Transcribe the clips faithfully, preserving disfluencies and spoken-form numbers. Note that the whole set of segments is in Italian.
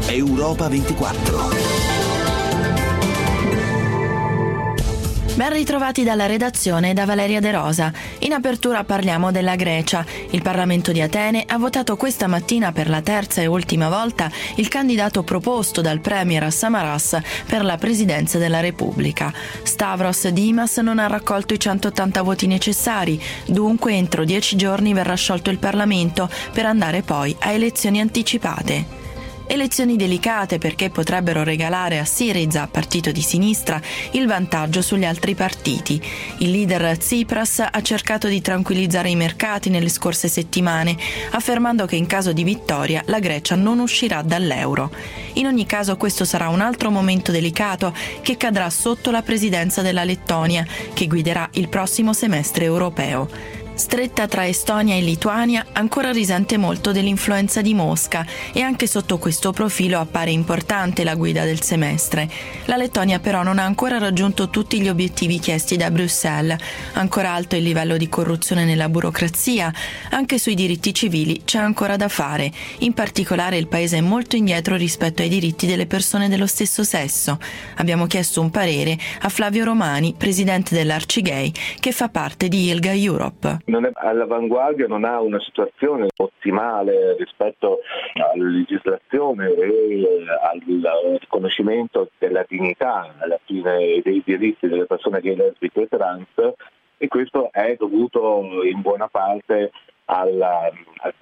Europa ventiquattro. Ben ritrovati dalla redazione e da Valeria De Rosa. In apertura parliamo della Grecia. Il Parlamento di Atene ha votato questa mattina per la terza e ultima volta il candidato proposto dal premier Samaras per la presidenza della Repubblica. Stavros Dimas non ha raccolto i centottanta voti necessari, dunque entro dieci giorni verrà sciolto il Parlamento per andare poi a elezioni anticipate. Elezioni delicate perché potrebbero regalare a Syriza, partito di sinistra, il vantaggio sugli altri partiti. Il leader Tsipras ha cercato di tranquillizzare i mercati nelle scorse settimane, affermando che in caso di vittoria la Grecia non uscirà dall'euro. In ogni caso questo sarà un altro momento delicato che cadrà sotto la presidenza della Lettonia, che guiderà il prossimo semestre europeo. Stretta tra Estonia e Lituania, ancora risente molto dell'influenza di Mosca e anche sotto questo profilo appare importante la guida del semestre. La Lettonia però non ha ancora raggiunto tutti gli obiettivi chiesti da Bruxelles. Ancora alto il livello di corruzione nella burocrazia, anche sui diritti civili c'è ancora da fare. In particolare il paese è molto indietro rispetto ai diritti delle persone dello stesso sesso. Abbiamo chiesto un parere a Flavio Romani, presidente dell'Arcigay, che fa parte di ILGA Europe. Non è all'avanguardia, non ha una situazione ottimale rispetto alla legislazione e al riconoscimento della dignità alla fine dei diritti delle persone gay, lesbiche e trans, e questo è dovuto in buona parte al, al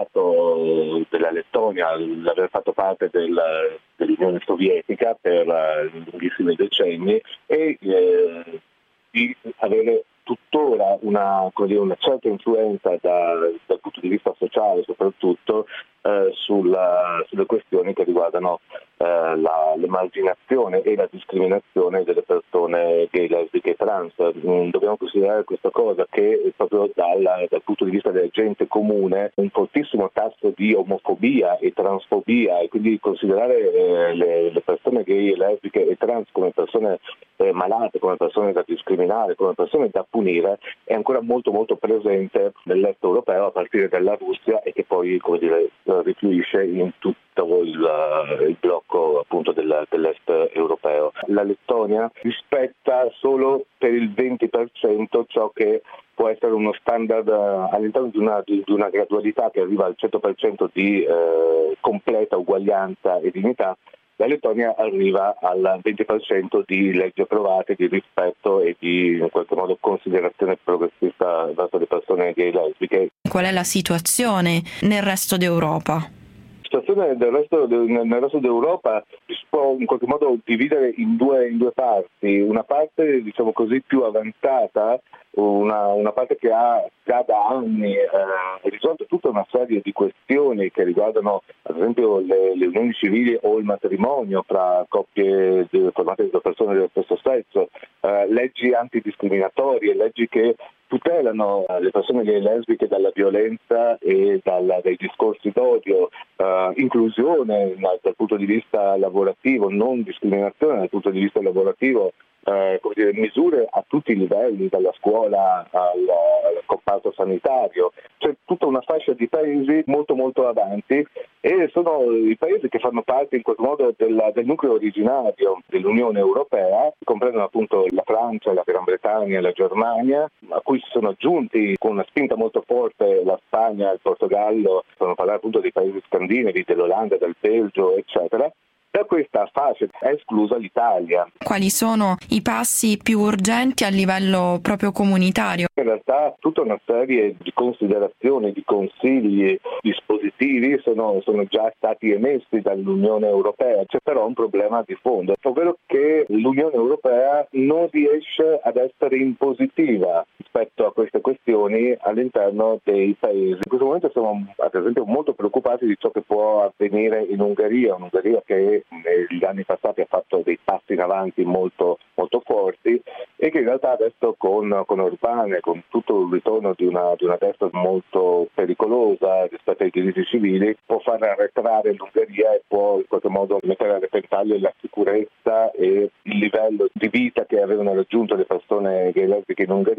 passato della Lettonia, l'aver fatto parte del, dell'Unione Sovietica per lunghissimi decenni e eh, di avere tuttora una, come dire, una certa influenza da, dal punto di vista sociale soprattutto eh, sulla, sulle questioni che riguardano eh, la, l'emarginazione e la discriminazione delle persone gay, lesbiche e trans. Mm, dobbiamo considerare questa cosa che proprio dal, dal punto di vista della gente comune un fortissimo tasso di omofobia e transfobia, e quindi considerare eh, le, le persone gay, lesbiche e trans come persone eh, malate, come persone da discriminare, come persone da punire è ancora molto molto presente nell'est europeo a partire dalla Russia e che poi, come dire, rifluisce in tutto il, il blocco appunto del, dell'est europeo. La Lettonia rispetta solo per il venti per cento ciò che può essere uno standard all'interno di una, di, di una gradualità che arriva al cento per cento di eh, completa uguaglianza e dignità. La Lettonia arriva al venti per cento di leggi approvate, di rispetto e di in qualche modo considerazione progressista verso le persone gay e lesbiche. Qual è la situazione nel resto d'Europa? La situazione del resto, nel resto d'Europa si può in qualche modo dividere in due, in due parti. Una parte, diciamo così, più avanzata, una, una parte che ha già da anni eh, risolto tutta una serie di questioni che riguardano ad esempio le, le unioni civili o il matrimonio tra coppie formate da persone dello stesso sesso, eh, leggi antidiscriminatorie, leggi che tutelano le persone gay e lesbiche dalla violenza e dalla, dai discorsi d'odio, uh, inclusione dal punto di vista lavorativo, non discriminazione dal punto di vista lavorativo, uh, come dire, misure a tutti i livelli, dalla scuola al, al comparto sanitario. C'è tutta una fascia di paesi molto molto avanti e sono i paesi che fanno parte in qualche modo del, del nucleo originario dell'Unione Europea, comprendono appunto la Francia, la Gran Bretagna, la Germania, a cui si sono aggiunti con una spinta molto forte la Spagna, il Portogallo, per parlare appunto dei paesi scandinavi, dell'Olanda, del Belgio, eccetera. Da questa fase è esclusa l'Italia. Quali sono i passi più urgenti a livello proprio comunitario? In realtà tutta una serie di considerazioni, di consigli, dispositivi sono, sono già stati emessi dall'Unione Europea. C'è però un problema di fondo, ovvero che l'Unione Europea non riesce ad essere impositiva rispetto a queste questioni all'interno dei paesi. In questo momento siamo ad esempio molto preoccupati di ciò che può avvenire in Ungheria, un'Ungheria che negli anni passati ha fatto dei passi in avanti molto, molto forti e che in realtà adesso con, con Orbán e con tutto il ritorno di una, di una destra molto pericolosa rispetto ai diritti civili può far arretrare l'Ungheria e può in qualche modo mettere a repentaglio la sicurezza e il livello di vita che avevano raggiunto le persone gay e lesbiche in Ungheria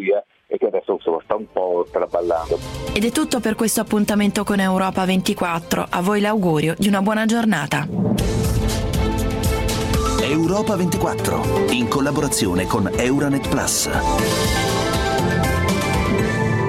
e che adesso insomma sta un po' traballando. Ed è tutto per questo appuntamento con Europa ventiquattro. A voi l'augurio di una buona giornata. Europa ventiquattro, in collaborazione con Euranet Plus.